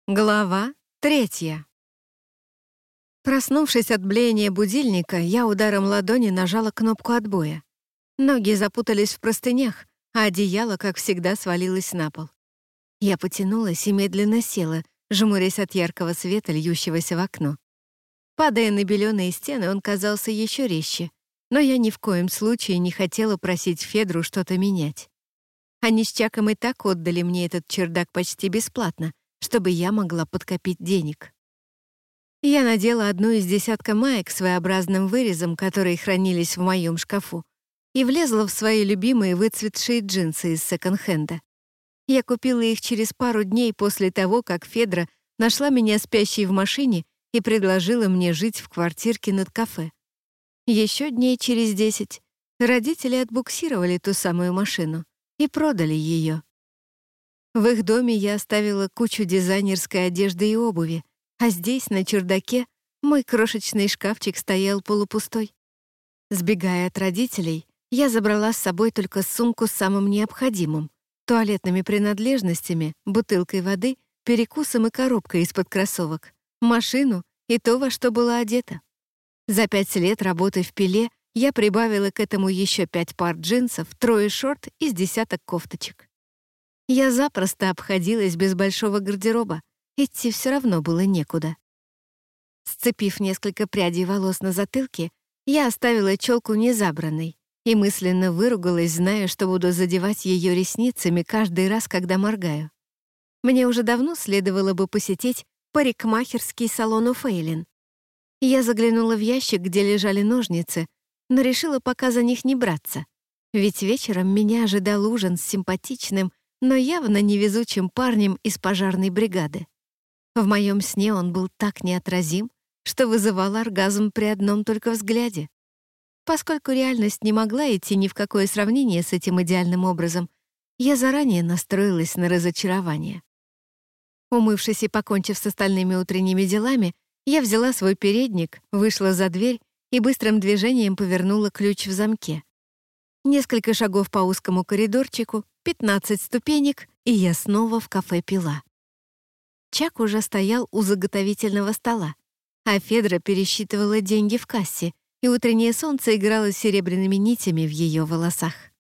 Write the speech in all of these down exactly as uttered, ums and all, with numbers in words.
Глава третья. Проснувшись от блеяния будильника, я ударом ладони нажала кнопку отбоя. Ноги запутались в простынях, а одеяло, как всегда, свалилось на пол. Я потянулась и медленно села, жмурясь от яркого света, льющегося в окно. Падая на беленые стены, он казался еще резче, но я ни в коем случае не хотела просить Федру что-то менять. Они с Чаком и так отдали мне этот чердак почти бесплатно, чтобы я могла подкопить денег. Я надела одну из десятка маек с своеобразным вырезом, которые хранились в моем шкафу, и влезла в свои любимые выцветшие джинсы из секонд-хенда. Я купила их через пару дней после того, как Федра нашла меня спящей в машине и предложила мне жить в квартирке над кафе. Еще дней через десять родители отбуксировали ту самую машину и продали ее. В их доме я оставила кучу дизайнерской одежды и обуви, а здесь, на чердаке, мой крошечный шкафчик стоял полупустой. Сбегая от родителей, я забрала с собой только сумку с самым необходимым — туалетными принадлежностями, бутылкой воды, перекусом и коробкой из-под кроссовок, машину и то, во что была одета. За пять лет работы в Пиле я прибавила к этому еще пять пар джинсов, трое шорт и с десяток кофточек. Я запросто обходилась без большого гардероба, идти все равно было некуда. Сцепив несколько прядей волос на затылке, я оставила челку незабранной и мысленно выругалась, зная, что буду задевать ее ресницами каждый раз, когда моргаю. Мне уже давно следовало бы посетить парикмахерский салон у Фейлин. Я заглянула в ящик, где лежали ножницы, но решила пока за них не браться, ведь вечером меня ожидал ужин с симпатичным, но явно невезучим парнем из пожарной бригады. В моем сне он был так неотразим, что вызывал оргазм при одном только взгляде. Поскольку реальность не могла идти ни в какое сравнение с этим идеальным образом, я заранее настроилась на разочарование. Умывшись и покончив с остальными утренними делами, я взяла свой передник, вышла за дверь и быстрым движением повернула ключ в замке. Несколько шагов по узкому коридорчику, пятнадцать ступенек, и я снова в кафе «Пила». Чак уже стоял у заготовительного стола, а Федра пересчитывала деньги в кассе, и утреннее солнце играло серебряными нитями в ее волосах.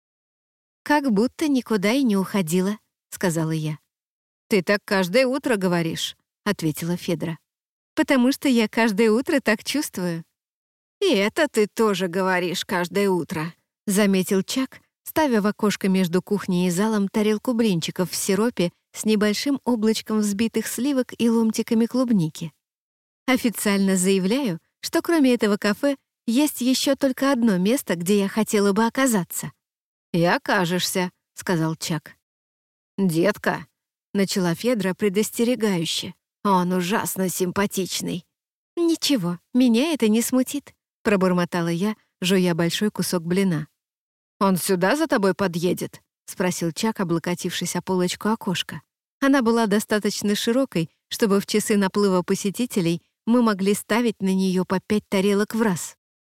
«Как будто никуда и не уходила», — сказала я. «Ты так каждое утро говоришь», — ответила Федра. «Потому что я каждое утро так чувствую». «И это ты тоже говоришь каждое утро», — заметил Чак, ставя в окошко между кухней и залом тарелку блинчиков в сиропе с небольшим облачком взбитых сливок и ломтиками клубники. «Официально заявляю, что кроме этого кафе есть еще только одно место, где я хотела бы оказаться». «И окажешься», — сказал Чак. «Детка», — начала Федра предостерегающе, — «он ужасно симпатичный». «Ничего, меня это не смутит», — пробормотала я, жуя большой кусок блина. «Он сюда за тобой подъедет?» — спросил Чак, облокотившись о полочку окошка. Она была достаточно широкой, чтобы в часы наплыва посетителей мы могли ставить на нее по пять тарелок в раз.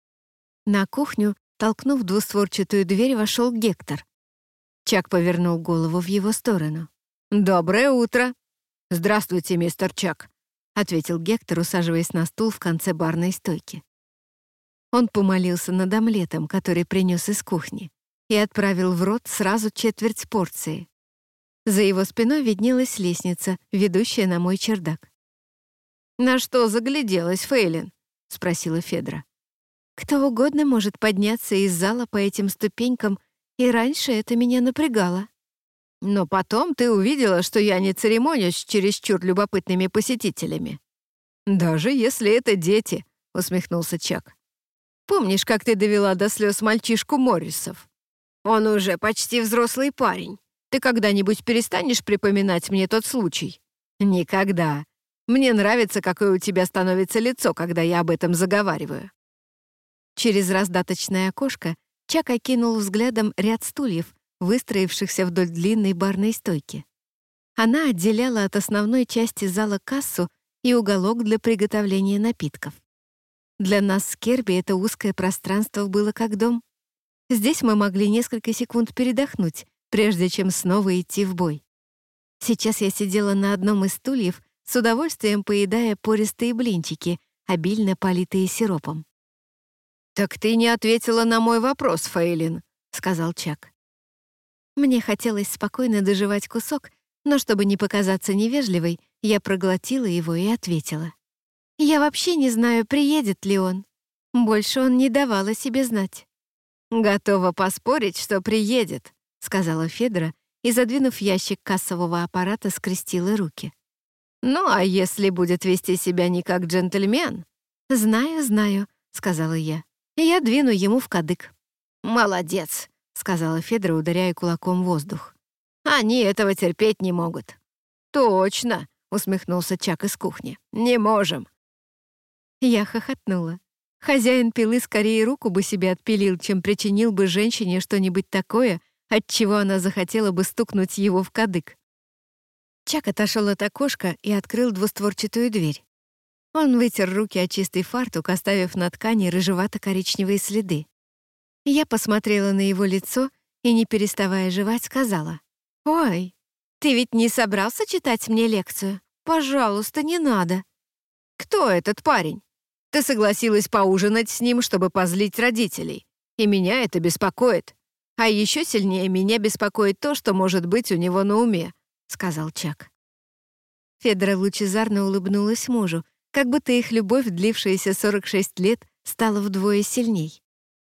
На кухню, толкнув двустворчатую дверь, вошел Гектор. Чак повернул голову в его сторону. «Доброе утро!» «Здравствуйте, мистер Чак», — ответил Гектор, усаживаясь на стул в конце барной стойки. Он помолился над омлетом, который принес из кухни, и отправил в рот сразу четверть порции. За его спиной виднелась лестница, ведущая на мой чердак. «На что загляделась, Фейлин?» — спросила Федра. «Кто угодно может подняться из зала по этим ступенькам, и раньше это меня напрягало». «Но потом ты увидела, что я не церемонюсь с чересчур любопытными посетителями». «Даже если это дети», — усмехнулся Чак. «Помнишь, как ты довела до слез мальчишку Моррисов? Он уже почти взрослый парень. Ты когда-нибудь перестанешь припоминать мне тот случай?» «Никогда. Мне нравится, какое у тебя становится лицо, когда я об этом заговариваю». Через раздаточное окошко Чак окинул взглядом ряд стульев, выстроившихся вдоль длинной барной стойки. Она отделяла от основной части зала кассу и уголок для приготовления напитков. Для нас с Керби это узкое пространство было как дом. Здесь мы могли несколько секунд передохнуть, прежде чем снова идти в бой. Сейчас я сидела на одном из стульев, с удовольствием поедая пористые блинчики, обильно политые сиропом. «Так ты не ответила на мой вопрос, Фейлин», — сказал Чак. Мне хотелось спокойно дожевать кусок, но чтобы не показаться невежливой, я проглотила его и ответила. «Я вообще не знаю, приедет ли он. Больше он не давал о себе знать». «Готова поспорить, что приедет», — сказала Федра и, задвинув ящик кассового аппарата, скрестила руки. «Ну, а если будет вести себя не как джентльмен?» «Знаю, знаю», — сказала я. «Я двину ему в кадык». «Молодец», — сказала Федра, ударяя кулаком в воздух. «Они этого терпеть не могут». «Точно», — усмехнулся Чак из кухни. «Не можем». Я хохотнула. Хозяин пилы скорее руку бы себе отпилил, чем причинил бы женщине что-нибудь такое, от чего она захотела бы стукнуть его в кадык. Чак отошел от окошка и открыл двустворчатую дверь. Он вытер руки о чистый фартук, оставив на ткани рыжевато-коричневые следы. Я посмотрела на его лицо и, не переставая жевать, сказала: «Ой, ты ведь не собрался читать мне лекцию? Пожалуйста, не надо». «Кто этот парень? Ты согласилась поужинать с ним, чтобы позлить родителей. И меня это беспокоит. А еще сильнее меня беспокоит то, что может быть у него на уме», — сказал Чак. Федра лучезарно улыбнулась мужу, как будто их любовь, длившаяся сорок шесть лет, стала вдвое сильней.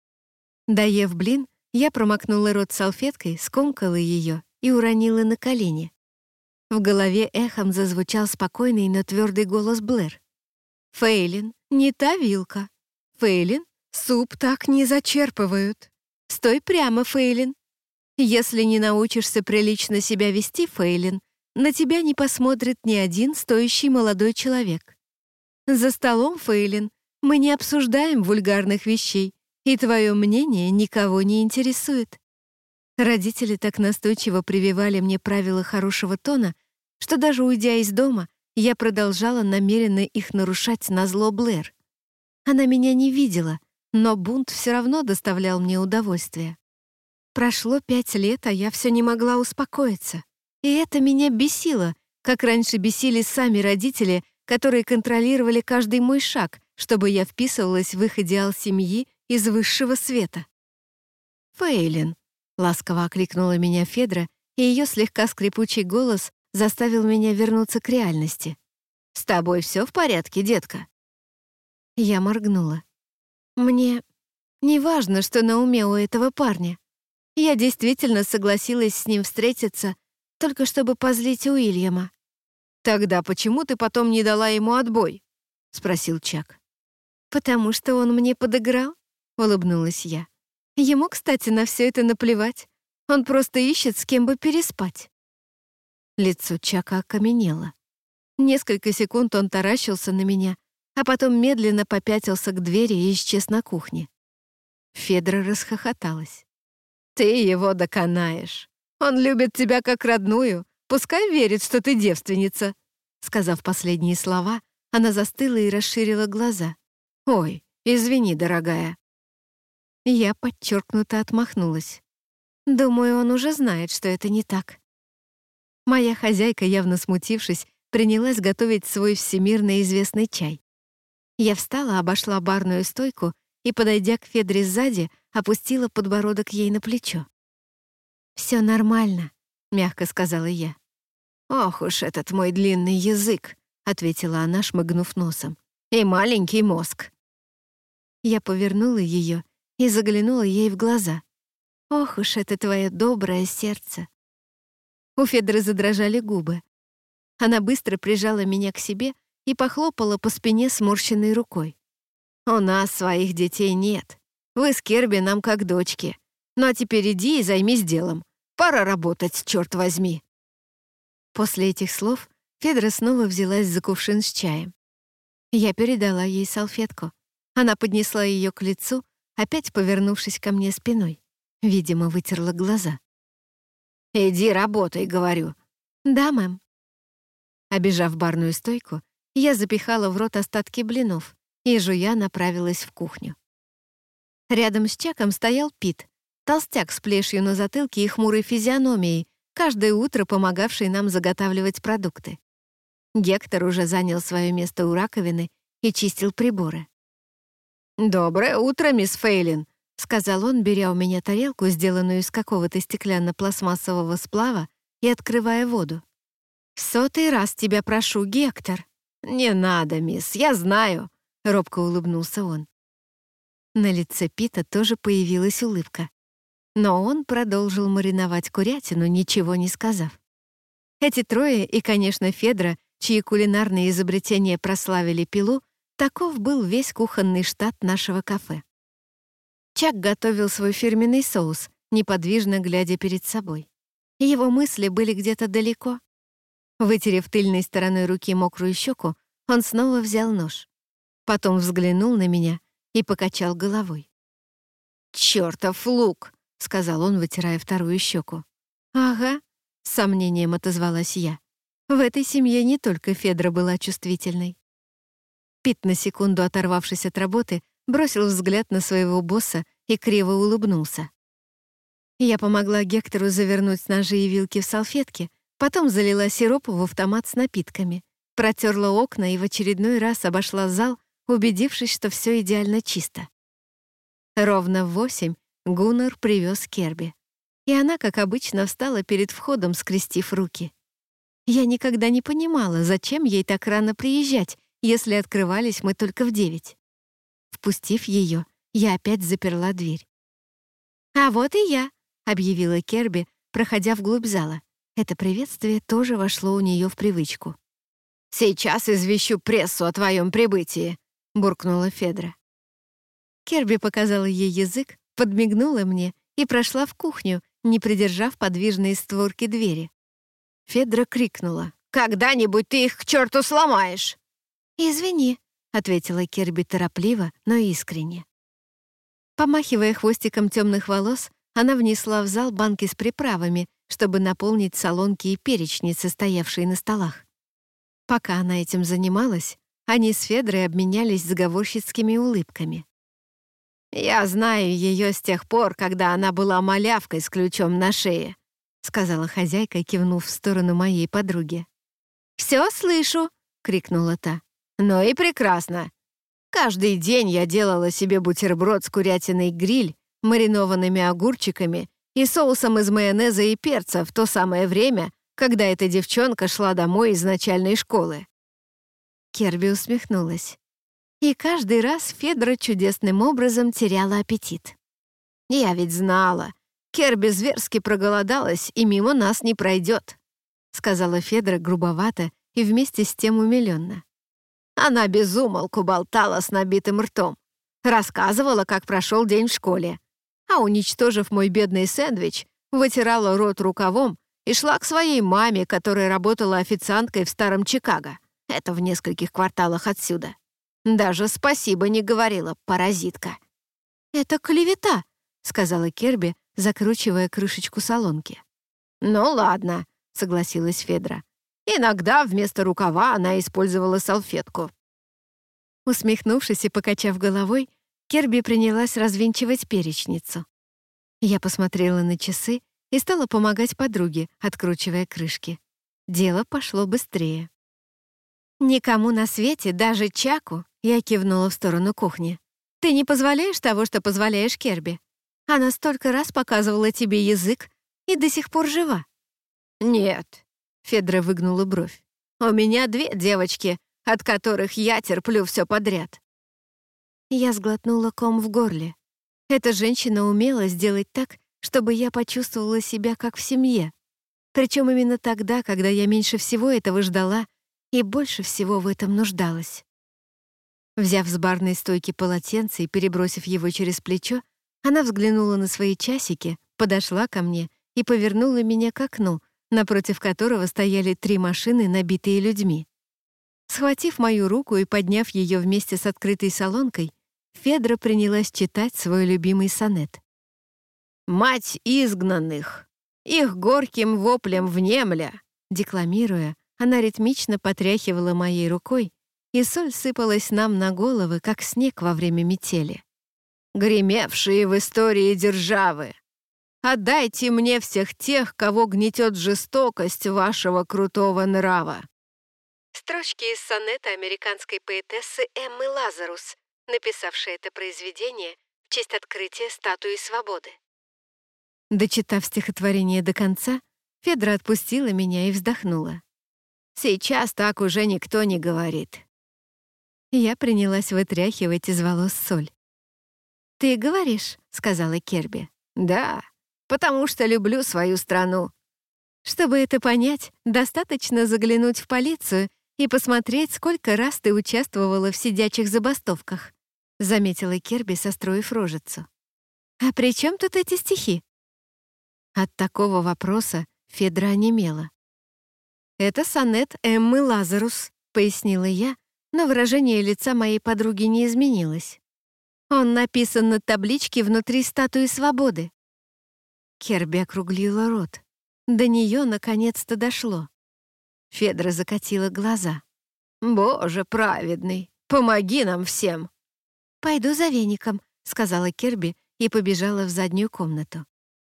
Доев блин, я промокнула рот салфеткой, скомкала ее и уронила на колени. В голове эхом зазвучал спокойный, но твердый голос Блэр. «Фейлин, не та вилка. Фейлин, суп так не зачерпывают. Стой прямо, Фейлин. Если не научишься прилично себя вести, Фейлин, на тебя не посмотрит ни один стоящий молодой человек. За столом, Фейлин, мы не обсуждаем вульгарных вещей, и твое мнение никого не интересует». Родители так настойчиво прививали мне правила хорошего тона, что даже уйдя из дома, я продолжала намеренно их нарушать назло Блэр. Она меня не видела, но бунт все равно доставлял мне удовольствие. Прошло пять лет, а я все не могла успокоиться. И это меня бесило, как раньше бесили сами родители, которые контролировали каждый мой шаг, чтобы я вписывалась в их идеал семьи из высшего света. «Фейлин», — ласково окликнула меня Федра, и ее слегка скрипучий голос заставил меня вернуться к реальности. «С тобой все в порядке, детка?» Я моргнула. «Мне не важно, что на уме у этого парня. Я действительно согласилась с ним встретиться, только чтобы позлить Уильяма». «Тогда почему ты потом не дала ему отбой?» — спросил Чак. «Потому что он мне подыграл», — улыбнулась я. «Ему, кстати, на все это наплевать. Он просто ищет, с кем бы переспать». Лицо Чака окаменело. Несколько секунд он таращился на меня, а потом медленно попятился к двери и исчез на кухне. Федра расхохоталась. «Ты его доконаешь. Он любит тебя как родную. Пускай верит, что ты девственница». Сказав последние слова, она застыла и расширила глаза. «Ой, извини, дорогая». Я подчеркнуто отмахнулась. Думаю, он уже знает, что это не так. Моя хозяйка, явно смутившись, принялась готовить свой всемирно известный чай. Я встала, обошла барную стойку и, подойдя к Федре сзади, опустила подбородок ей на плечо. «Все нормально», — мягко сказала я. «Ох уж этот мой длинный язык», — ответила она, шмыгнув носом. «И маленький мозг». Я повернула ее и заглянула ей в глаза. «Ох уж это твое доброе сердце». У Федры задрожали губы. Она быстро прижала меня к себе и похлопала по спине сморщенной рукой. «У нас своих детей нет. Вы с Керби нам как дочки. Ну а теперь иди и займись делом. Пора работать, черт возьми». После этих слов Федра снова взялась за кувшин с чаем. Я передала ей салфетку. Она поднесла ее к лицу, опять повернувшись ко мне спиной. Видимо, вытерла глаза. «Иди работай», — говорю. «Да, мэм». Обежав барную стойку, я запихала в рот остатки блинов и, жуя, направилась в кухню. Рядом с Чаком стоял Пит, толстяк с плешью на затылке и хмурой физиономией, каждое утро помогавший нам заготавливать продукты. Гектор уже занял свое место у раковины и чистил приборы. «Доброе утро, мисс Фейлин», — сказал он, беря у меня тарелку, сделанную из какого-то стеклянно-пластмассового сплава, и открывая воду. «В сотый раз тебя прошу, Гектор». «Не надо, мисс, я знаю», — робко улыбнулся он. На лице Пита тоже появилась улыбка. Но он продолжил мариновать курятину, ничего не сказав. Эти трое и, конечно, Федра, чьи кулинарные изобретения прославили пилу, таков был весь кухонный штат нашего кафе. Чак готовил свой фирменный соус, неподвижно глядя перед собой. Его мысли были где-то далеко. Вытерев тыльной стороной руки мокрую щеку, он снова взял нож. Потом взглянул на меня и покачал головой. «Чёртов лук!» — сказал он, вытирая вторую щеку. «Ага», — с сомнением отозвалась я. В этой семье не только Федра была чувствительной. Пит, на секунду оторвавшись от работы, бросил взгляд на своего босса и криво улыбнулся. Я помогла Гектору завернуть ножи и вилки в салфетки, потом залила сироп в автомат с напитками, протерла окна и в очередной раз обошла зал, убедившись, что все идеально чисто. Ровно в восемь Гуннар привез Керби. И она, как обычно, встала перед входом, скрестив руки. Я никогда не понимала, зачем ей так рано приезжать, если открывались мы только в девять. Впустив ее, я опять заперла дверь. «А вот и я», — объявила Керби, проходя вглубь зала. Это приветствие тоже вошло у нее в привычку. «Сейчас извещу прессу о твоем прибытии», — буркнула Федра. Керби показала ей язык, подмигнула мне и прошла в кухню, не придержав подвижные створки двери. Федра крикнула: «Когда-нибудь ты их к черту сломаешь!» «Извини», — ответила Керби торопливо, но искренне. Помахивая хвостиком темных волос, она внесла в зал банки с приправами, чтобы наполнить солонки и перечницы, стоявшие на столах. Пока она этим занималась, они с Федрой обменялись заговорщицкими улыбками. «Я знаю ее с тех пор, когда она была малявкой с ключом на шее», — сказала хозяйка, кивнув в сторону моей подруги. «Все слышу!» — крикнула та. «Ну и прекрасно. Каждый день я делала себе бутерброд с курятиной гриль, маринованными огурчиками и соусом из майонеза и перца в то самое время, когда эта девчонка шла домой из начальной школы». Керби усмехнулась. И каждый раз Федра чудесным образом теряла аппетит. «Я ведь знала. Керби зверски проголодалась и мимо нас не пройдет», — сказала Федра грубовато и вместе с тем умилённо. Она без умолку болтала с набитым ртом, рассказывала, как прошел день в школе, а, уничтожив мой бедный сэндвич, вытирала рот рукавом и шла к своей маме, которая работала официанткой в старом Чикаго. Это в нескольких кварталах отсюда. Даже спасибо не говорила, паразитка. «Это клевета», — сказала Керби, закручивая крышечку солонки. «Ну ладно», — согласилась Федра. Иногда вместо рукава она использовала салфетку. Усмехнувшись и покачав головой, Керби принялась развинчивать перечницу. Я посмотрела на часы и стала помогать подруге, откручивая крышки. Дело пошло быстрее. «Никому на свете, даже Чаку», — я кивнула в сторону кухни, «ты не позволяешь того, что позволяешь Керби. Она столько раз показывала тебе язык и до сих пор жива». «Нет», — Федра выгнула бровь, «у меня две девочки, от которых я терплю все подряд». Я сглотнула ком в горле. Эта женщина умела сделать так, чтобы я почувствовала себя как в семье. Причем именно тогда, когда я меньше всего этого ждала и больше всего в этом нуждалась. Взяв с барной стойки полотенце и перебросив его через плечо, она взглянула на свои часики, подошла ко мне и повернула меня к окну, напротив которого стояли три машины, набитые людьми. Схватив мою руку и подняв ее вместе с открытой солонкой, Федра принялась читать свой любимый сонет. «Мать изгнанных, их горьким воплем внемля», декламируя, она ритмично потряхивала моей рукой, и соль сыпалась нам на головы, как снег во время метели. «Гремевшие в истории державы, отдайте мне всех тех, кого гнетет жестокость вашего крутого нрава». Строчки из сонета американской поэтессы Эммы Лазарус, написавшей это произведение в честь открытия статуи свободы. Дочитав стихотворение до конца, Федра отпустила меня и вздохнула. «Сейчас так уже никто не говорит». Я принялась вытряхивать из волос соль. «Ты говоришь», — сказала Керби. «Да, потому что люблю свою страну». Чтобы это понять, достаточно заглянуть в полицию и посмотреть, сколько раз ты участвовала в сидячих забастовках, заметила Керби, состроив рожицу. «А при чем тут эти стихи?» От такого вопроса Федра онемела. «Это сонет Эммы Лазарус», — пояснила я, но выражение лица моей подруги не изменилось. «Он написан на табличке внутри статуи свободы». Керби округлила рот. До нее наконец-то дошло. Федра закатила глаза. «Боже праведный, помоги нам всем!» «Пойду за веником», — сказала Керби и побежала в заднюю комнату.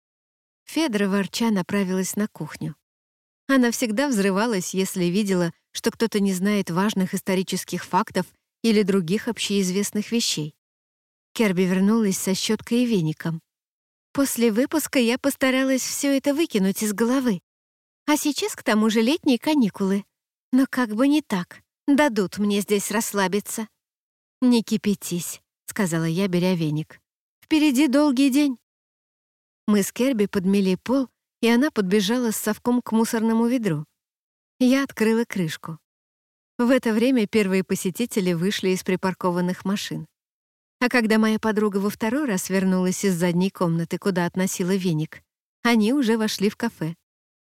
Федра ворча направилась на кухню. Она всегда взрывалась, если видела, что кто-то не знает важных исторических фактов или других общеизвестных вещей. Керби вернулась со щеткой и веником. «После выпуска я постаралась все это выкинуть из головы. А сейчас, к тому же, летние каникулы. Но как бы не так. Дадут мне здесь расслабиться». «Не кипятись», — сказала я, беря веник. «Впереди долгий день». Мы с Керби подмели пол, и она подбежала с совком к мусорному ведру. Я открыла крышку. В это время первые посетители вышли из припаркованных машин. А когда моя подруга во второй раз вернулась из задней комнаты, куда относила веник, они уже вошли в кафе.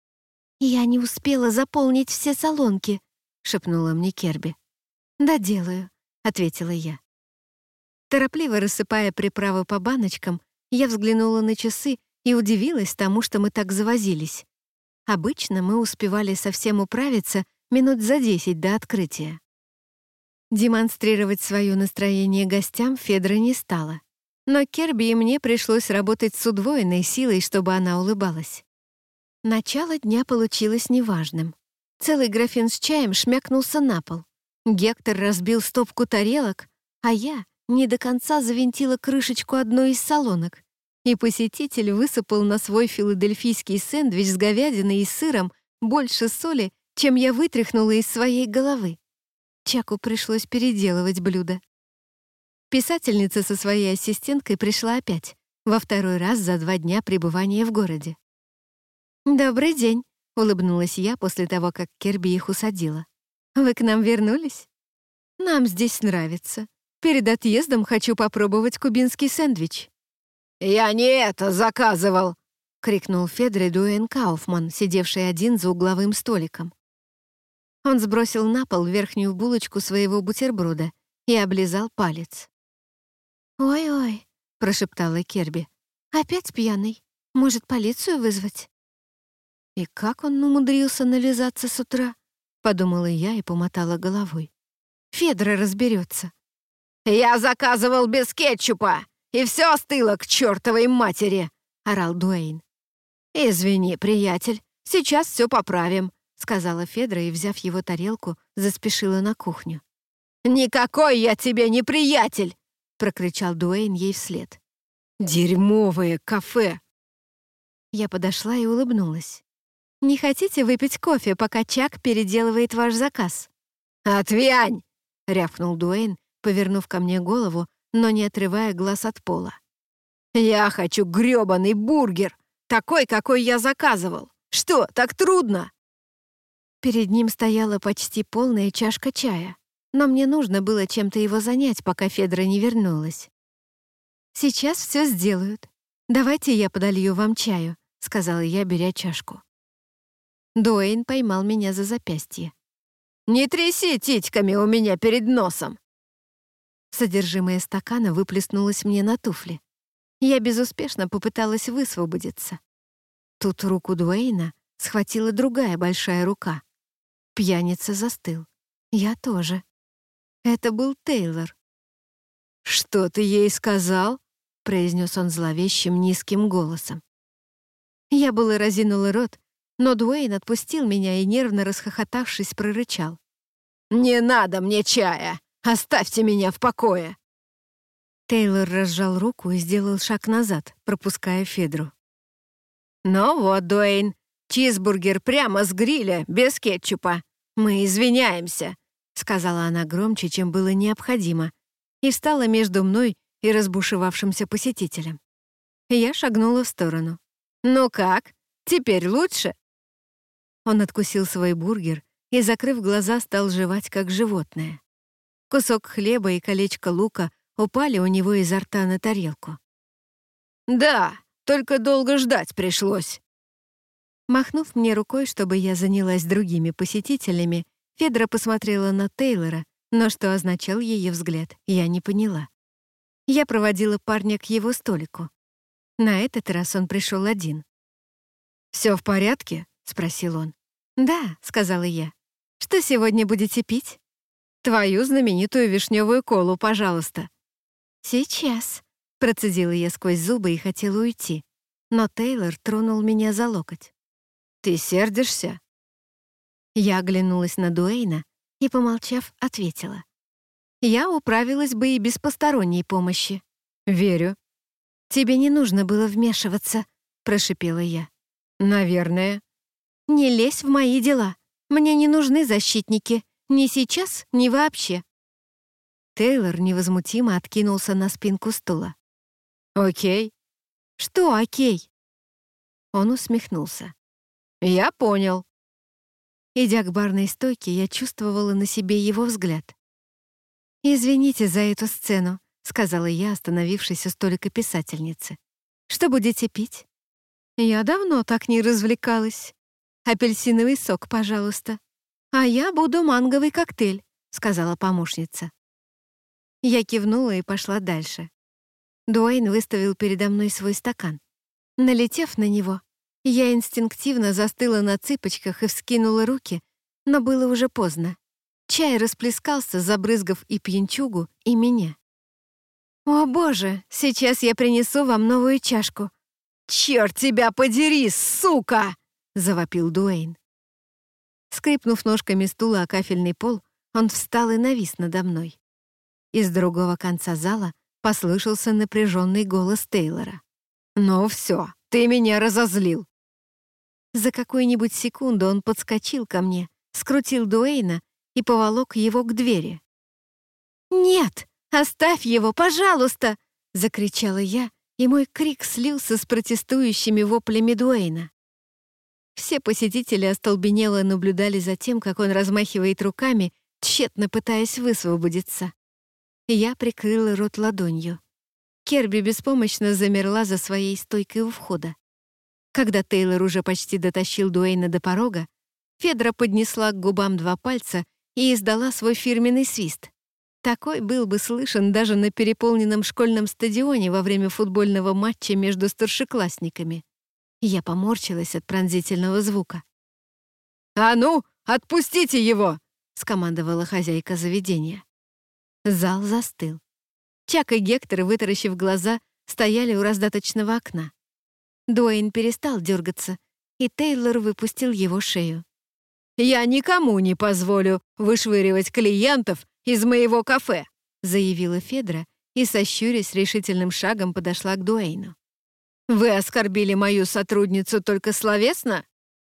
«Я не успела заполнить все салонки», — шепнула мне Керби. «Доделаю», — ответила я. Торопливо рассыпая приправы по баночкам, я взглянула на часы и удивилась тому, что мы так завозились. Обычно мы успевали совсем управиться минут за десять до открытия. Демонстрировать свое настроение гостям Федра не стала. Но Керби и мне пришлось работать с удвоенной силой, чтобы она улыбалась. Начало дня получилось неважным. Целый графин с чаем шмякнулся на пол. Гектор разбил стопку тарелок, а я не до конца завинтила крышечку одной из солонок, и посетитель высыпал на свой филадельфийский сэндвич с говядиной и сыром больше соли, чем я вытряхнула из своей головы. Чаку пришлось переделывать блюдо. Писательница со своей ассистенткой пришла опять, во второй раз за два дня пребывания в городе. «Добрый день», — улыбнулась я после того, как Керби их усадила. «Вы к нам вернулись? Нам здесь нравится. Перед отъездом хочу попробовать кубинский сэндвич». «Я не это заказывал!» — крикнул Федре Дуэйн Кауфман, сидевший один за угловым столиком. Он сбросил на пол верхнюю булочку своего бутерброда и облизал палец. «Ой-ой», — прошептала Керби, — «опять пьяный. Может, полицию вызвать?» «И как он умудрился нализаться с утра?» — подумала я и помотала головой. «Федра разберется». «Я заказывал без кетчупа, и все остыло к чертовой матери!» — орал Дуэйн. «Извини, приятель, сейчас все поправим», — сказала Федра и, взяв его тарелку, заспешила на кухню. «Никакой я тебе не приятель!» — прокричал Дуэйн ей вслед. «Дерьмовое кафе!» Я подошла и улыбнулась. «Не хотите выпить кофе, пока Чак переделывает ваш заказ?» «Отвянь!» — рявкнул Дуэйн, повернув ко мне голову, но не отрывая глаз от пола. «Я хочу грёбаный бургер, такой, какой я заказывал. Что, так трудно?» Перед ним стояла почти полная чашка чая, но мне нужно было чем-то его занять, пока Федра не вернулась. «Сейчас все сделают. Давайте я подолью вам чаю», — сказала я, беря чашку. Дуэйн поймал меня за запястье. «Не тряси титьками у меня перед носом!» Содержимое стакана выплеснулось мне на туфли. Я безуспешно попыталась высвободиться. Тут руку Дуэйна схватила другая большая рука. Пьяница застыл. Я тоже. Это был Тейлор. «Что ты ей сказал?» — произнес он зловещим низким голосом. Я было разинула рот, но Дуэйн отпустил меня и, нервно расхохотавшись, прорычал. «Не надо мне чая! Оставьте меня в покое!» Тейлор разжал руку и сделал шаг назад, пропуская Федру. «Ну вот, Дуэйн, чизбургер прямо с гриля, без кетчупа. Мы извиняемся», — сказала она громче, чем было необходимо, и встала между мной и разбушевавшимся посетителем. Я шагнула в сторону. «Ну как? Теперь лучше?» Он откусил свой бургер и, закрыв глаза, стал жевать, как животное. Кусок хлеба и колечко лука упали у него изо рта на тарелку. «Да, только долго ждать пришлось». Махнув мне рукой, чтобы я занялась другими посетителями, Федра посмотрела на Тейлора, но что означал ее взгляд, я не поняла. Я проводила парня к его столику. На этот раз он пришел один. «Все в порядке?» — спросил он. «Да», — сказала я. «Что сегодня будете пить?» «Твою знаменитую вишневую колу, пожалуйста». «Сейчас», — процедила я сквозь зубы и хотела уйти. Но Тейлор тронул меня за локоть. «Ты сердишься?» Я оглянулась на Дуэйна и, помолчав, ответила. «Я управилась бы и без посторонней помощи». «Верю». «Тебе не нужно было вмешиваться», — прошипела я. «Наверное». «Не лезь в мои дела. Мне не нужны защитники. Ни сейчас, ни вообще». Тейлор невозмутимо откинулся на спинку стула. «Окей». «Что окей?» Он усмехнулся. «Я понял». Идя к барной стойке, я чувствовала на себе его взгляд. «Извините за эту сцену», — сказала я, остановившись у столика писательницы. «Что будете пить?» «Я давно так не развлекалась. Апельсиновый сок, пожалуйста». «А я буду манговый коктейль», — сказала помощница. Я кивнула и пошла дальше. Дуэйн выставил передо мной свой стакан. Налетев на него, я инстинктивно застыла на цыпочках и вскинула руки, но было уже поздно. Чай расплескался, забрызгав и пьянчугу, и меня. «О, боже, сейчас я принесу вам новую чашку». «Черт тебя подери, сука!» — завопил Дуэйн. Скрипнув ножками стула о кафельный пол, он встал и навис надо мной. Из другого конца зала послышался напряженный голос Тейлора. «Ну все, ты меня разозлил». За какую-нибудь секунду он подскочил ко мне, скрутил Дуэйна и поволок его к двери. «Нет, оставь его, пожалуйста!» — закричала я, и мой крик слился с протестующими воплями Дуэйна. Все посетители остолбенело наблюдали за тем, как он размахивает руками, тщетно пытаясь высвободиться. Я прикрыла рот ладонью. Керби беспомощно замерла за своей стойкой у входа. Когда Тейлор уже почти дотащил Дуэйна до порога, Федра поднесла к губам два пальца и издала свой фирменный свист. Такой был бы слышен даже на переполненном школьном стадионе во время футбольного матча между старшеклассниками. Я поморщилась от пронзительного звука. «А ну, отпустите его!» — скомандовала хозяйка заведения. Зал застыл. Чак и Гектор, вытаращив глаза, стояли у раздаточного окна. Дуэйн перестал дергаться, и Тейлор выпустил его шею. «Я никому не позволю вышвыривать клиентов из моего кафе», заявила Федра и, сощурясь, решительным шагом подошла к Дуэйну. «Вы оскорбили мою сотрудницу только словесно?»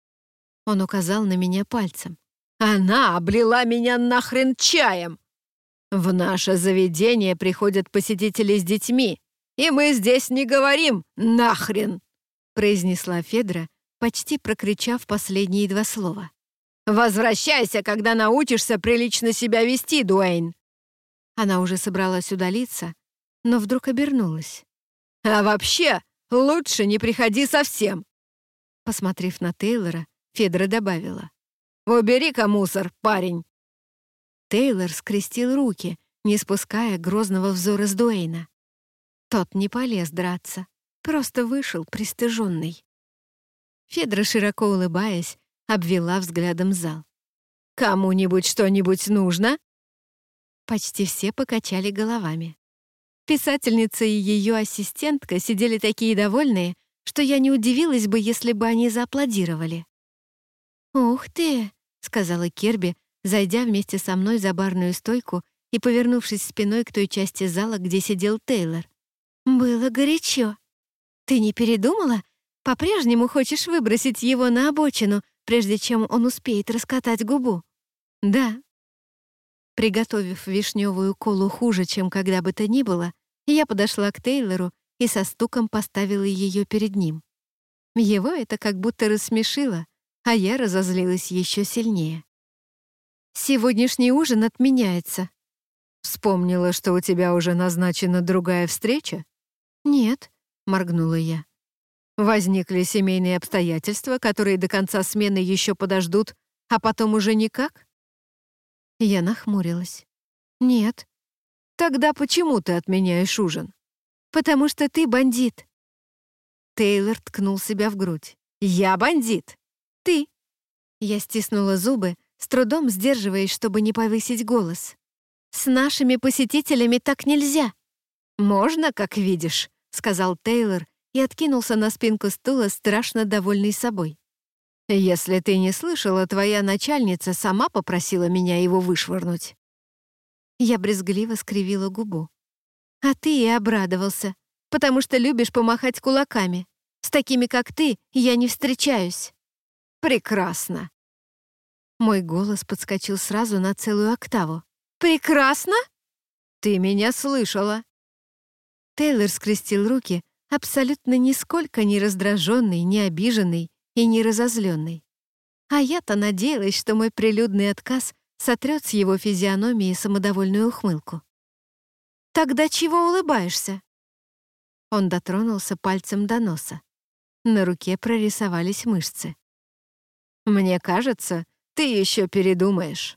Он указал на меня пальцем. «Она облила меня нахрен чаем! В наше заведение приходят посетители с детьми, и мы здесь не говорим «нахрен», произнесла Федра, почти прокричав последние два слова. «Возвращайся, когда научишься прилично себя вести, Дуэйн!» Она уже собралась удалиться, но вдруг обернулась. «А вообще, лучше не приходи совсем!» Посмотрев на Тейлора, Федра добавила. «Убери-ка мусор, парень!» Тейлор скрестил руки, не спуская грозного взора с Дуэйна. Тот не полез драться, просто вышел пристыженный. Федра, широко улыбаясь, обвела взглядом зал. «Кому-нибудь что-нибудь нужно?» Почти все покачали головами. Писательница и ее ассистентка сидели такие довольные, что я не удивилась бы, если бы они зааплодировали. «Ух ты!» — сказала Керби, зайдя вместе со мной за барную стойку и повернувшись спиной к той части зала, где сидел Тейлор. «Было горячо. Ты не передумала? По-прежнему хочешь выбросить его на обочину, прежде чем он успеет раскатать губу?» «Да». Приготовив вишневую колу хуже, чем когда бы то ни было, я подошла к Тейлору и со стуком поставила ее перед ним. Его это как будто рассмешило, а я разозлилась еще сильнее. «Сегодняшний ужин отменяется». «Вспомнила, что у тебя уже назначена другая встреча?» «Нет», — моргнула я. «Возникли семейные обстоятельства, которые до конца смены еще подождут, а потом уже никак?» Я нахмурилась. «Нет». «Тогда почему ты отменяешь ужин?» «Потому что ты бандит». Тейлор ткнул себя в грудь. «Я бандит!» «Ты». Я стиснула зубы, с трудом сдерживаясь, чтобы не повысить голос. «С нашими посетителями так нельзя». «Можно, как видишь», — сказал Тейлор и откинулся на спинку стула, страшно довольный собой. «Если ты не слышала, твоя начальница сама попросила меня его вышвырнуть». Я брезгливо скривила губу. «А ты и обрадовался, потому что любишь помахать кулаками. С такими, как ты, я не встречаюсь». «Прекрасно». Мой голос подскочил сразу на целую октаву. «Прекрасно? Ты меня слышала». Тейлор скрестил руки, абсолютно нисколько не раздраженный, не обиженный и не разозленный. А я-то надеялась, что мой прилюдный отказ сотрет с его физиономии самодовольную ухмылку. «Тогда чего улыбаешься?» Он дотронулся пальцем до носа. На руке прорисовались мышцы. «Мне кажется, ты еще передумаешь».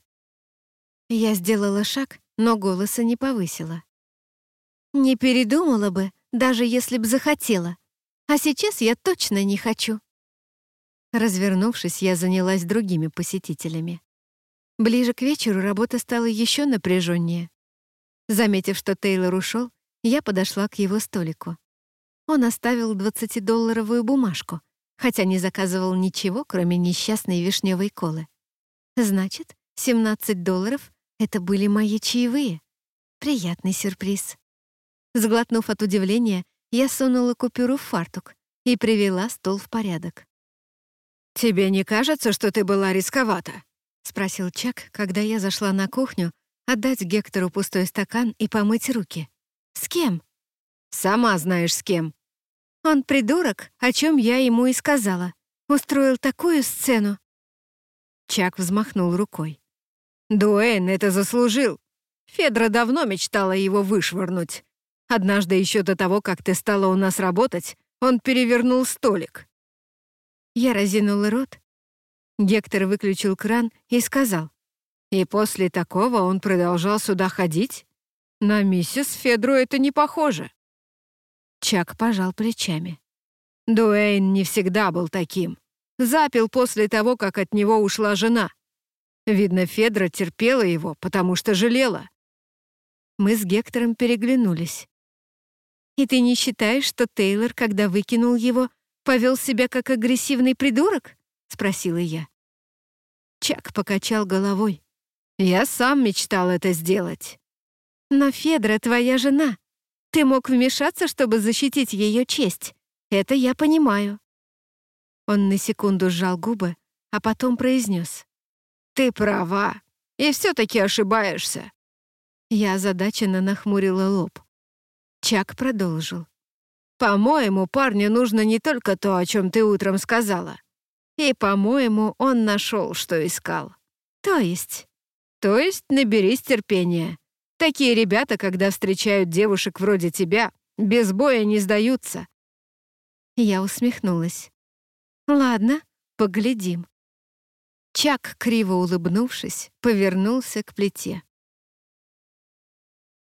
Я сделала шаг, но голоса не повысила. «Не передумала бы, даже если б захотела. А сейчас я точно не хочу». Развернувшись, я занялась другими посетителями. Ближе к вечеру работа стала еще напряженнее. Заметив, что Тейлор ушел, я подошла к его столику. Он оставил двадцатидолларовую бумажку, хотя не заказывал ничего, кроме несчастной вишневой колы. Значит, семнадцать долларов — это были мои чаевые. Приятный сюрприз. Сглотнув от удивления, я сунула купюру в фартук и привела стол в порядок. «Тебе не кажется, что ты была рисковата?» — спросил Чак, когда я зашла на кухню отдать Гектору пустой стакан и помыть руки. «С кем?» «Сама знаешь, с кем». «Он придурок, о чем я ему и сказала. Устроил такую сцену». Чак взмахнул рукой. «Дуэйн это заслужил. Федра давно мечтала его вышвырнуть. Однажды еще до того, как ты стала у нас работать, он перевернул столик». Я разинула рот. Гектор выключил кран и сказал: «И после такого он продолжал сюда ходить? На миссис Федру это не похоже». Чак пожал плечами. «Дуэйн не всегда был таким. Запил после того, как от него ушла жена. Видно, Федра терпела его, потому что жалела». Мы с Гектором переглянулись. «И ты не считаешь, что Тейлор, когда выкинул его, повел себя как агрессивный придурок?» — спросила я. Чак покачал головой. «Я сам мечтал это сделать». «Но Федра твоя жена. Ты мог вмешаться, чтобы защитить ее честь. Это я понимаю». Он на секунду сжал губы, а потом произнес: «Ты права, и все-таки ошибаешься». Я озадаченно нахмурила лоб. Чак продолжил: «По-моему, парню нужно не только то, о чем ты утром сказала. И, по-моему, он нашел, что искал». «То есть?» «То есть наберись терпения. Такие ребята, когда встречают девушек вроде тебя, без боя не сдаются». Я усмехнулась. «Ладно, поглядим». Чак, криво улыбнувшись, повернулся к плите.